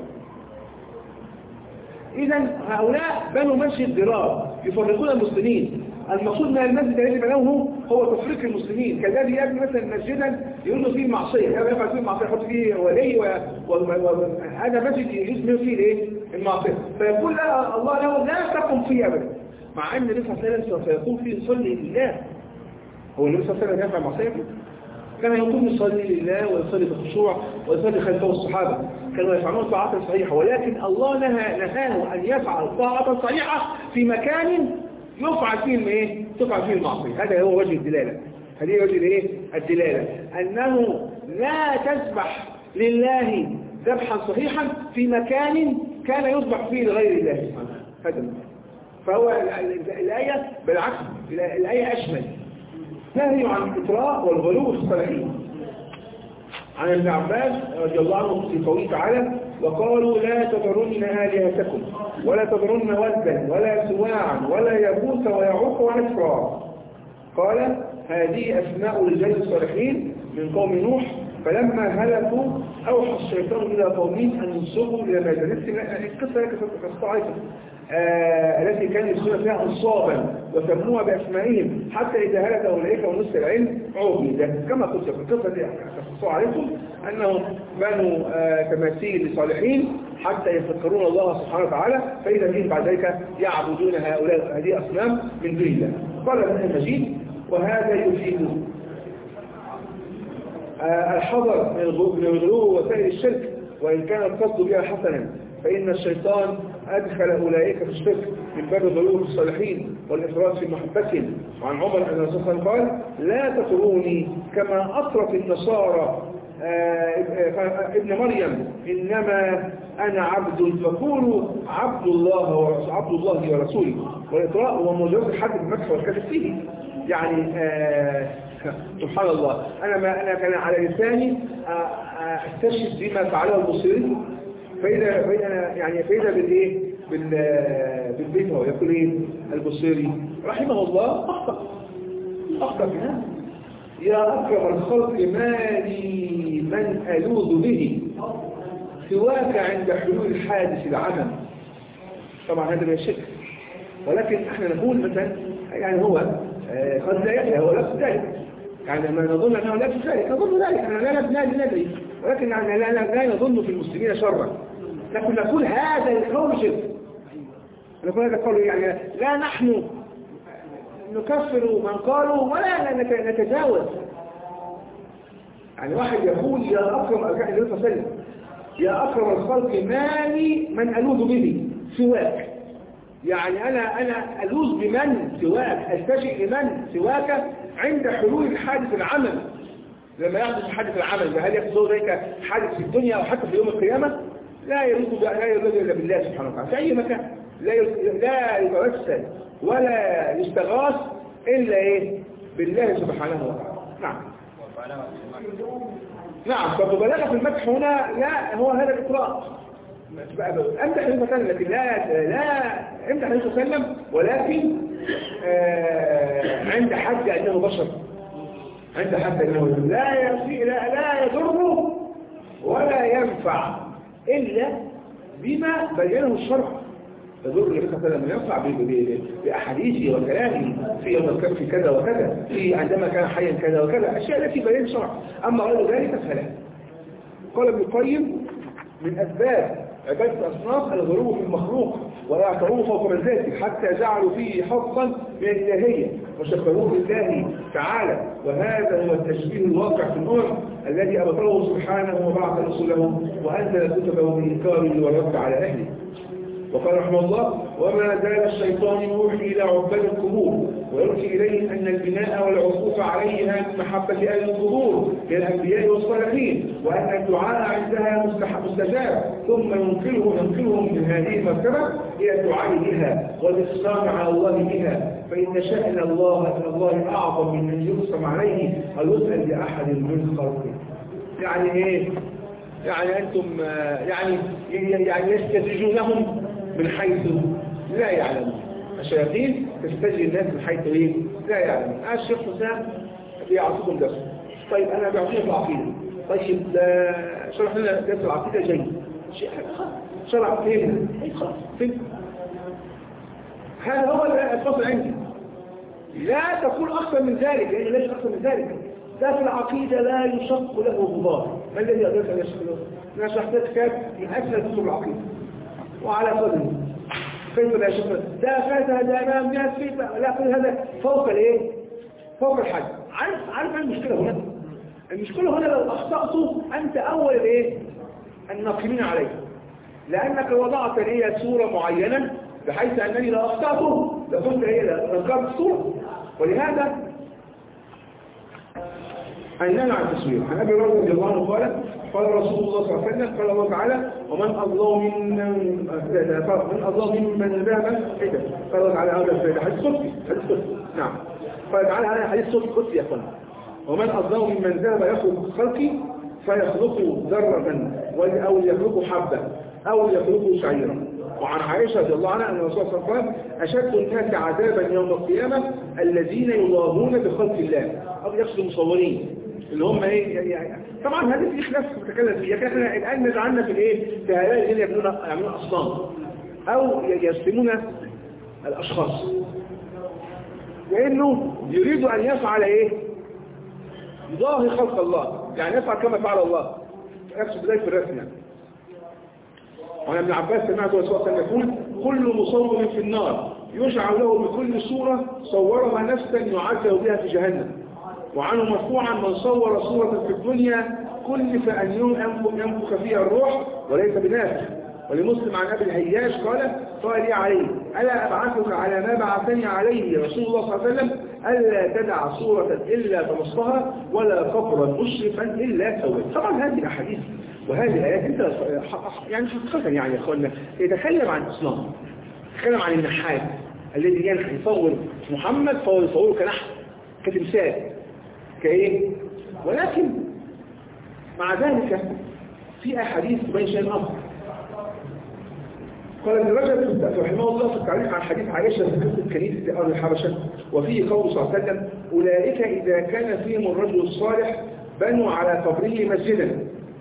إذا هؤلاء بنوا مسجد ضرار يفرقون المسلمين المقصود من المسجد الذي بنوه هو تفريق المسلمين كالذي يبني مثلا مسجدا يقول فيه معصية يفعل فيه معصية يحط فيه ولي وهذا مسجد يجوز فيه الايه المعصية فيقول لا الله له لا تقم فيه أبدا مع أن النبي صلى الله عليه وسلم سيقول فيه صلي لله هو النبي صلى الله عليه وسلم يفعل معصية كان يقوم يصلي لله ويصلي بخشوع ويصلي خلفه الصحابة كانوا يفعلون طاعة صحيحة ولكن الله نهى نهاه أن يفعل طاعة صحيحة في مكان يفعل فيه الايه؟ تفعل فيه المعصية هذا هو وجه الدلالة هذه وجه الايه؟ الدلالة أنه لا تذبح لله ذبحا صحيحا في مكان كان يذبح فيه لغير الله هذا. فهو الآية بالعكس، الآية أشمل، نهي عن الإطراء والغلو في الصالحين. عن ابن عباس رضي الله عنه في قوله تعالى: وقالوا لا تذرن آلهتكم ولا تذرن ودا ولا سواعا ولا يغوث ويعوق ونسرا. قال: هذه أسماء رجال الصالحين من قوم نوح، فلما هلكوا أوحى الشيطان إلى قومهم أن ينصبوا إلى ما جلست. القصة كالصعيدة آه التي كان يسمون فيها أنصابا وسموها بأسمائهم حتى إذا هلك أولئك ونص العلم عبد. كما قلت في القصة دي أخصوا عليكم أنهم بنوا آه تماثيل لصالحين حتى يفكرون الله سبحانه وتعالى، فإذا بهم بعد ذلك يعبدون هؤلاء هذه أصنام من دون الله. قال ابن المجيد: وهذا يفيد آه الحذر من الغلو وسائل الشرك، وإن كان القصد بها حسنا، فإن الشيطان أدخل أولئك في الشرك من باب الغلو في الصالحين والإفراط في محبتهم. وعن عمر أن الرسول صلى الله عليه وسلم قال: لا تطروني كما أطرت النصارى ابن مريم، إنما أنا عبد فقولوا عبد الله ورسول عبد الله ورسوله. والإطراء هو مجرد الحد بالمدح والكذب فيه، يعني آه سبحان الله، أنا ما أنا كان على لساني أستشهد بما فعله البصيري، فإذا فإذا يعني فإذا بالإيه بالبيت هو يقول إيه البصيري رحمه الله: أخطأ أخطأ هنا، يا أكرم الخلق ما لي من ألوذ به سواك عند حلول الحادث العمل. طبعا هذا من الشك، ولكن احنا نقول مثلا يعني هو قد لا يدري، هو لفظ ذلك، يعني ما نظن أنه لفظ ذلك، نظن ذلك، احنا لا ندري، ولكن لا, لا, لا نظن في المسلمين شرا، لكن نقول هذا القول شرك، نقول هذا القول يعني لا نحن نكفر من قالوا ولا نتجاوز. يعني واحد يقول: يا أكرم الكائن النبي صلى الله عليه وسلم، يا أكرم الخلق ما لي من ألوذ به سواك، يعني أنا أنا ألوذ بمن سواك، ألتجئ لمن سواك عند حلول الحادث العمل. لما يحدث حادث العمل، هل يحدث ذلك حادث في الدنيا أو حتى في يوم القيامة؟ لا يلوذ لا يلوذ إلا بالله سبحانه وتعالى في أي مكان، لا لا يتوسل ولا يستغاث إلا إيه بالله سبحانه وتعالى. نعم نعم فمبالغة في المدح هنا لا هو هذا الإطلاق، امدح النبي صلى الله عليه وسلم، لكن لا لا امدح النبي صلى الله عليه وسلم، ولكن آه عند حد انه بشر، عند حد انه لا يفي لا لا يضر ولا ينفع الا بما بينه الشرع. يضر النبي صلى الله عليه وسلم ينفع باحاديثه وكلامه في يوم الكفر في كذا وكذا، في عندما كان حيا كذا وكذا، اشياء التي بين الشرع. اما غير ذلك فلا. قال ابن القيم: من اسباب عبادة الأصنام الغلو في المخلوق ويعتبروه فوق منزلته حتى جعلوا فيه حظا من الإلهية وشبهوه بالله تعالى، وهذا هو التشبيه الواقع في الأمم الذي أبطله سبحانه وبعث رسوله وأنزل كتبه بإنكاره والرد على أهله. وقال رحمه الله: وما زال الشيطان يوحي إلى عباد القبور ويلقي إليه أن البناء والعقوف عليها من محبة أهل القبور للأنبياء والصالحين، وأن الدعاء عندها مستجاب، ثم ينقلهم ينقلهم من هذه المرتبة إلى الدعاء بها والإصرار على الله بها، فإن شأن الله الله أعظم من أن يقسم عليه أو يسأل لأحد من خلقه. يعني إيه؟ يعني أنتم يعني يعني يستدرجونهم من حيث لا يعلمون. الشياطين تستجري الناس من حيث ايه لا يعلمون. الشيخ حسام بيعطيكم درس، طيب انا بعطيك العقيده، طيب شرح لنا درس العقيده جيد، شرح فهمنا خلاص فهمت. هذا هو الفصل عندي، لا تقول اكثر من ذلك، لان ليش اكثر من ذلك؟ ده في العقيده لا يشق له غبار. ما الذي أدرك أن يشق له؟ أنا شرحت كتاب من أسفل كتب العقيدة وعلى قدره كيف لا يشق له؟ ده فاتها ده أمام ده فيه، لا كل هذا فوق الإيه؟ فوق الحد. عارف عارف المشكلة هنا؟ المشكلة هنا لو أخطأته أنت أول الإيه؟ الناقمين عليه، لأنك وضعت لي صورة معينة بحيث أنني لو أخطأته لكنت إيه؟ لنقرت الصورة. ولهذا النهي عن التصوير. عن ابي هريره رضي الله عنه قال قال رسول الله صلى الله عليه وسلم قال الله تعالى ومن اظلم ممن من اظلم ممن ذهب كده قال الله تعالى هذا حديث قدسي حديث قدسي نعم قال تعالى هذا حديث قدسي يا اخوان ومن اظلم ممن ذهب يخلق خلقي فيخلق ذرة او يخلق حبة او يخلق شعيرا. وعن عائشة رضي الله عنها أن الرسول صلى الله عليه وسلم أشد الناس عذابا يوم القيامة الذين يضاهون بخلق الله أو يقصدوا مصورين اللي هم ايه يعني طبعا هذه في خلاف متكلم فيها لكن احنا الآن نزعلنا في الايه في هؤلاء الذين يعملون يعملون أصنام أو يرسمون الأشخاص لأنه يريد أن يفعل ايه يضاهي خلق الله يعني يفعل كما فعل الله يقصد ذلك في الرسم يعني. وعن ابن عباس سمعت رسول الله يقول كل مصور في النار يجعل له بكل صورة صورها نفسا يعذب بها في جهنم. وعنه مرفوعا من صور صورة في الدنيا كلف أن ينفخ فيها الروح وليس بنافخ. ولمسلم عن أبي الهياش قال قال لي عليه ألا أبعثك على ما بعثني عليه رسول الله صلى الله عليه وسلم ألا تدع صورة إلا طمستها ولا قبرا مشرفا إلا سويت. طبعا هذه الأحاديث وهذه الآيات انت يعني حقيقة يعني يا اخوانا يتكلم عن الإسلام يتكلم عن النحات الذي ينحى يصور محمد فهو يصوره كنحت كتمثال كايه ولكن مع ذلك في أحاديث تبين شيء آخر. قال ابن رجب رحمه الله في التعليق عن حديث عائشة في قصة كنيسة أرض الحبشة وفيه قول صلى الله عليه وسلم أولئك إذا كان فيهم الرجل الصالح بنوا على قبره مسجدا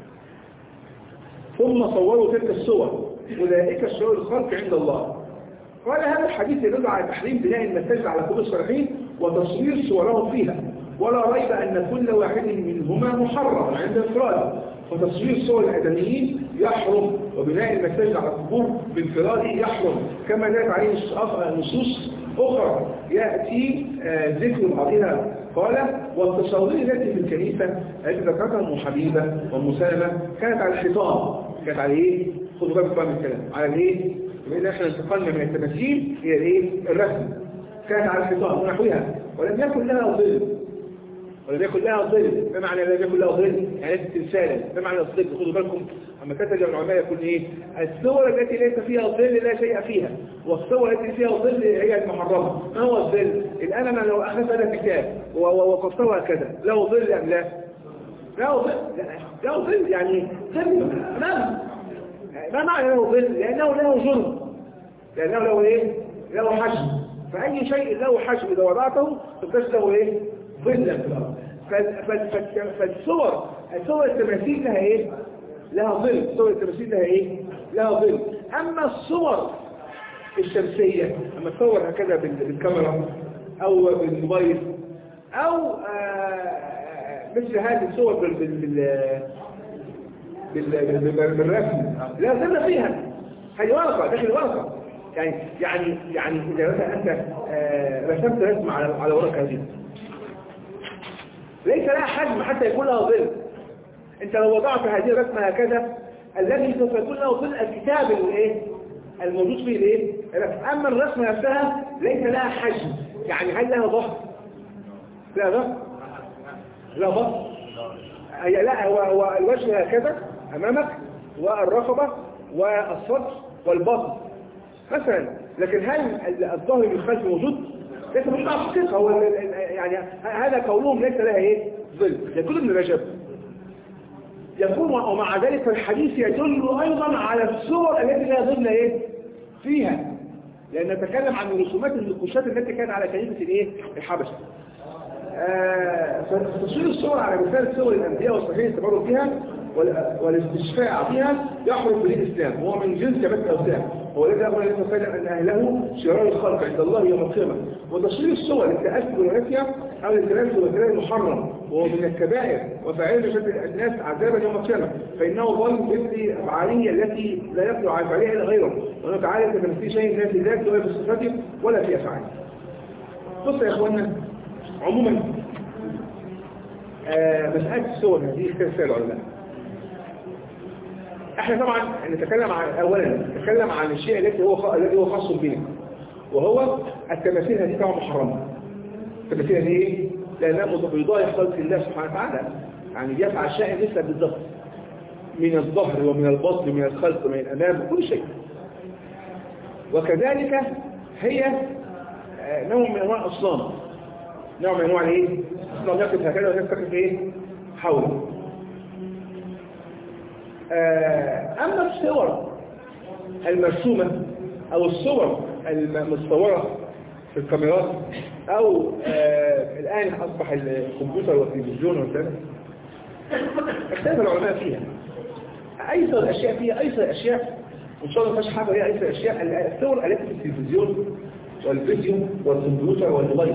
ثم صوروا تلك الصور أولئك الشرور الخلق عند الله. قال هذا الحديث يدل على تحريم بناء المساجد على قبور الصالحين وتصوير صورهم فيها ولا ريب أن كل واحد منهما محرم عند انفراده وتصوير صور الآدميين يحرم وبناء المساجد على القبور بانفراده يحرم كما دلت عليه نصوص أخرى يأتي ذكر بعضها. قال والتصاوير التي في الكنيسة التي ذكرتها أم حبيبة وأم سلمة كانت على الحيطان كانت على ايه؟ خدوا بالكم بقى من الكلام على الايه؟ بما احنا انتقلنا من التماثيل الى الايه؟ الرسم كانت على الحيطان ونحوها ولم يكن لها ظل ولم يكن لها ظل بمعنى لم يكن لها ظل يعني تمثالا بمعنى الظل. خدوا بالكم اما كتب العلماء يقول ايه؟ الصور التي ليس فيها ظل لا شيء فيها والصور التي فيها ظل هي المحرمه. ما هو الظل؟ الان انا لو اخذت هذا الكتاب ووقفتها كذا له ظل ام لا؟ له ظل له ظل يعني ظل ما ما معنى له ظل؟ لانه له جرم لانه له ايه؟ له حجم. فاي شيء له حجم اذا وضعته تبقاش له ايه؟ ظلا في الارض. فالصور الصور التماثيل لها ايه؟ لها ظل. صور التماثيل لها ايه؟ لها ظل. اما الصور الشمسيه اما تصور هكذا بالكاميرا او بالموبايل او آه مثل هذه الصور بال بال بالرسم لا ظل فيها. هذه ورقه داخل ورقه يعني يعني يعني اذا مثلا انت آه رسمت رسم على على ورقه هذه ليس لها حجم حتى يكون لها ظل. انت لو وضعت هذه الرسمه هكذا الذي سوف يكون له ظل الكتاب الايه الموجود فيه الايه. اما الرسمه نفسها ليس لها حجم يعني هل لها ظهر؟ لا ظهر؟ لا ظهر؟ هي لا هو, هو الوجه هكذا امامك والرقبه والصدر والبطن مثلا. لكن هل الظهر من الخلف موجود؟ ليس مش حقيقه. هو يعني هذا قولهم ليس لها ايه ظل. يقول ابن رجب يقول ومع ذلك الحديث يدل ايضا على الصور التي لا ظل ايه فيها لان نتكلم عن رسومات النقوشات التي كانت على كنيسه الايه الحبشه. آه فتصوير الصور على مثال صور الانبياء والصالحين التبرك بها والاستشفاء فيها يحرم به الاسلام هو من جنس كبت الاوثان. هو الذي أقول عليه وسلم أن أهله شرار الخلق عند الله يوم القيامة. وتصوير الصور للتأسف والرثية أو للتلامس والكلام محرم وهو من الكبائر وفاعل شد الناس عذابا يوم القيامة فإنه ظلم مثل أفعاله التي لا يطلع على فعلها إلا غيره وأنه تعالى تمثيل شيء لا في ذاته ولا في صفاته ولا في أفعاله. بص يا إخواننا عموما آه مسألة الصور هذه اختلف فيها العلماء. احنا طبعا نتكلم عن اولا نتكلم عن الشيء الذي هو الذي هو خاص بنا وهو التماثيل هذه طبعا محرمه. التماثيل هذه لأنه بيضاهي خلق الله سبحانه وتعالى، يعني يفعل شيء مثل بالضبط من الظهر ومن البطن ومن الخلق ومن الأمام وكل شيء. وكذلك هي نوع من أنواع الأصنام، نوع من أنواع الايه؟ أصنام يقف هكذا ويقف ايه؟ حوله. أما الصور المرسومة أو الصور المصورة في الكاميرات أو آه الآن أصبح الكمبيوتر والتلفزيون والكلام، اختلف العلماء فيها. أيسر الأشياء فيها أيسر الأشياء، وإن شاء الله مفيش حاجة هي أيسر الأشياء الصور التي في التلفزيون والفيديو والكمبيوتر والموبايل.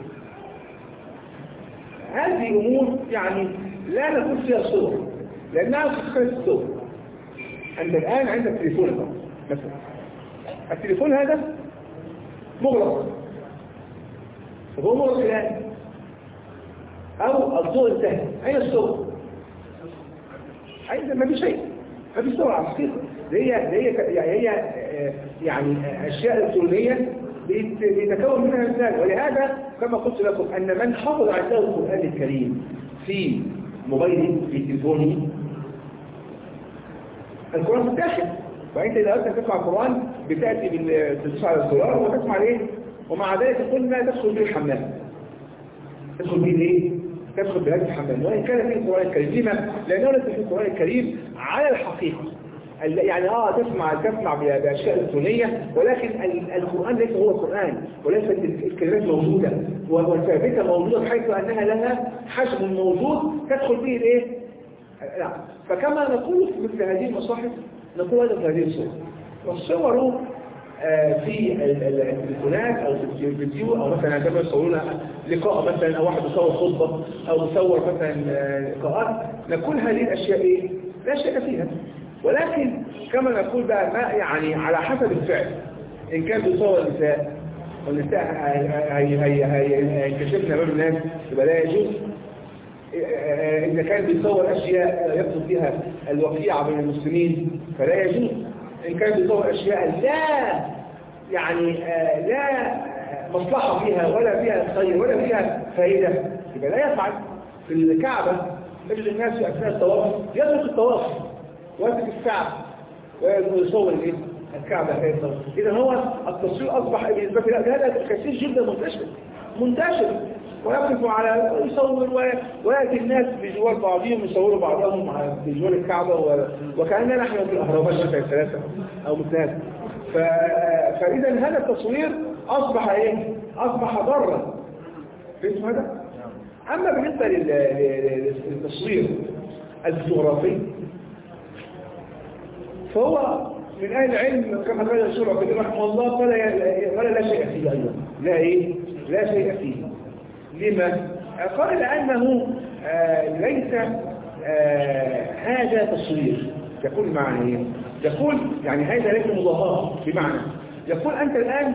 هذه أمور يعني لا نقول فيها صور لأنها تختلف الصور. أنت الآن عندك تليفون مثلا، التليفون هذا مغلق، فهو مغلق الآن أو الضوء انتهى، أين الصور؟ أين؟ ما في شيء، ما في صور على الحقيقة. هي هي هي يعني أشياء إلكترونية بيتكون منها الإنسان. ولهذا كما قلت لكم أن من حفظ عنده القرآن الكريم في موبايله في تليفونه، القرآن متاخد. وانت اذا اردت تسمع القرآن بتأتي بالتدوس على الزرار وتسمع ايه، ومع ذلك تقول لا تدخل به الحمام. تدخل به ايه؟ تدخل بهذا الحمام. وان كان في القرآن الكريم، لما؟ لانه ليس في القرآن الكريم على الحقيقة. يعني اه تسمع تسمع باشياء الكترونيه، ولكن القرآن ليس هو القرآن، وليست الكلمات موجودة والثابتة موجودة بحيث انها لها حجم موجود تدخل به الايه؟ لا. فكما نقول في مثل هذه المصاحف نقول هذا في هذه الصور. والصور في التليفونات او في الفيديو، او مثلا عندما يصورون لقاء مثلا، او واحد يصور خطبه او يصور مثلا لقاءات، نقول هذه الاشياء ايه؟ لا شيء فيها. ولكن كما نقول بقى ما يعني على حسب الفعل. ان كان بيصور النساء والنساء هيكشفنا امام الناس يبقى لا يجوز. إذا كان بيصور أشياء يقصد بها الوقيعة بين المسلمين فلا يجوز. إن كان بيصور أشياء لا يعني لا مصلحة فيها ولا فيها خير ولا فيها فائدة يبقى لا يفعل. في الكعبة تجد الناس في أثناء الطواف يترك الطواف ويترك الكعبة ويصور الكعبة. إذا هو التصوير أصبح بالنسبة له هذا كثير جدا منتشر منتشر ويقف على يصور ويأتي الناس بجوار بعضهم يصوروا بعضهم بجوار الكعبة وكأننا نحن في الأهرامات مثلا ثلاثة أو مثال. فإذا هذا التصوير أصبح إيه؟ أصبح ضرا. فهمت هذا؟ أما بالنسبة للتصوير الفوتوغرافي فهو من أهل العلم كما قال الشيخ عبد الله رحمه الله قال لا شيء فيه أيضا. لا إيه؟ لا شيء فيه. لما؟ قال لأنه آه ليس آه هذا تصوير. يقول معنى ايه؟ يقول يعني هذا ليس مظاهرة. بمعنى يقول أنت الآن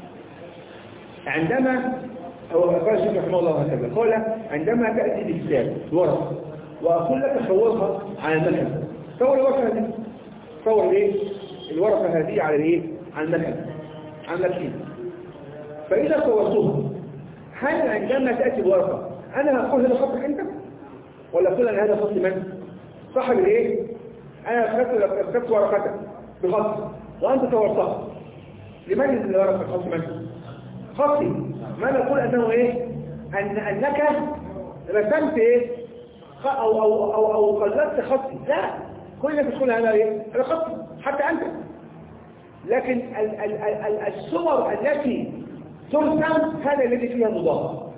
عندما أو قال الشيخ رحمه الله هكذا قال عندما تأتي بكتاب ورقة وأقول لك صورها على المكتب، صور الورقة هذه، صور ايه؟ الورقة هذه على ايه؟ على المكتب على المكتب. فإذا صورتها هل عندما تأتي بورقة أنا هقول هذا خطك أنت؟ ولا أقول أن هذا خط من؟ صاحب الإيه؟ أنا أخذت ورقتك بخط وأنت صورتها. لماذا الورقة بخط من؟ خطي. ما نقول أنه إيه؟ أن أنك رسمت إيه؟ أو, أو, أو, أو قلدت خطي. لا، كل الناس تقول هذا إيه؟ هذا خطي حتى أنت. لكن ال ال ال الصور التي ترسم هذا الذي فيها مضاهرة.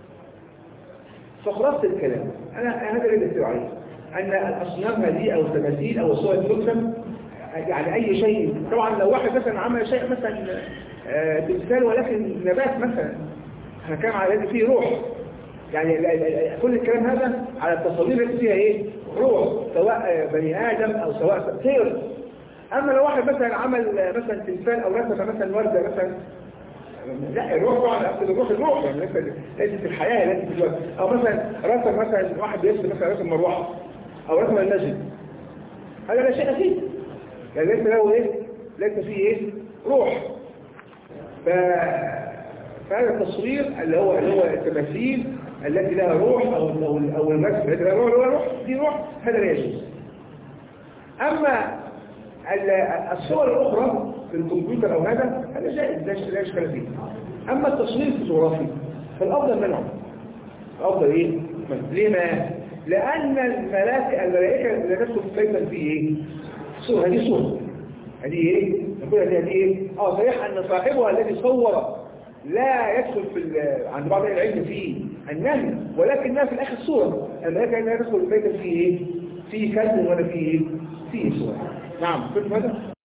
فخلاصة الكلام أنا هذا الذي أتبع عليه أن الأصنام هذه أو التماثيل أو الصور ترسم يعني أي شيء. طبعا لو واحد مثلا عمل شيء مثلا تمثال ولكن نبات مثلا احنا كان على هذا فيه روح، يعني كل الكلام هذا على التصاميم التي فيها ايه؟ روح، سواء بني آدم أو سواء طير. أما لو واحد مثلا عمل مثلا تمثال أو رسم مثلا وردة مثلا، لا الروح طبعا أقصد الروح الروح يعني ليست في الحياة ليست في الوقت. أو مثلا رسم مثلا واحد بيرسم مثلا رسم مروحة أو رسم المسجد، هذا لا شيء فيه يعني ليس له إيه؟ ليس فيه إيه؟ روح. ف... فهذا التصوير اللي هو اللي هو التماثيل التي لها روح أو أو أو المسح التي لها روح روح دي روح هذا لا يجوز. أما الصور الأخرى في الكمبيوتر أو هذا هذا جائز لا إشكال فيه. أما التصوير الفوتوغرافي فالأفضل منعه. الأفضل إيه؟ لما؟ لأن الملائكة الملائكة اللي تدخل فيما فيه إيه؟ صورة هذه صورة هذه إيه؟ نقول هذه إيه؟ آه صحيح أن صاحبها الذي صور لا يدخل في عند بعض العلم فيه النهي، ولكنها في الآخر صورة. الملائكة لا تدخل فيما فيه إيه؟ فيه كلب ولا فيه إيه؟ فيه صورة. نعم كنت ماذا؟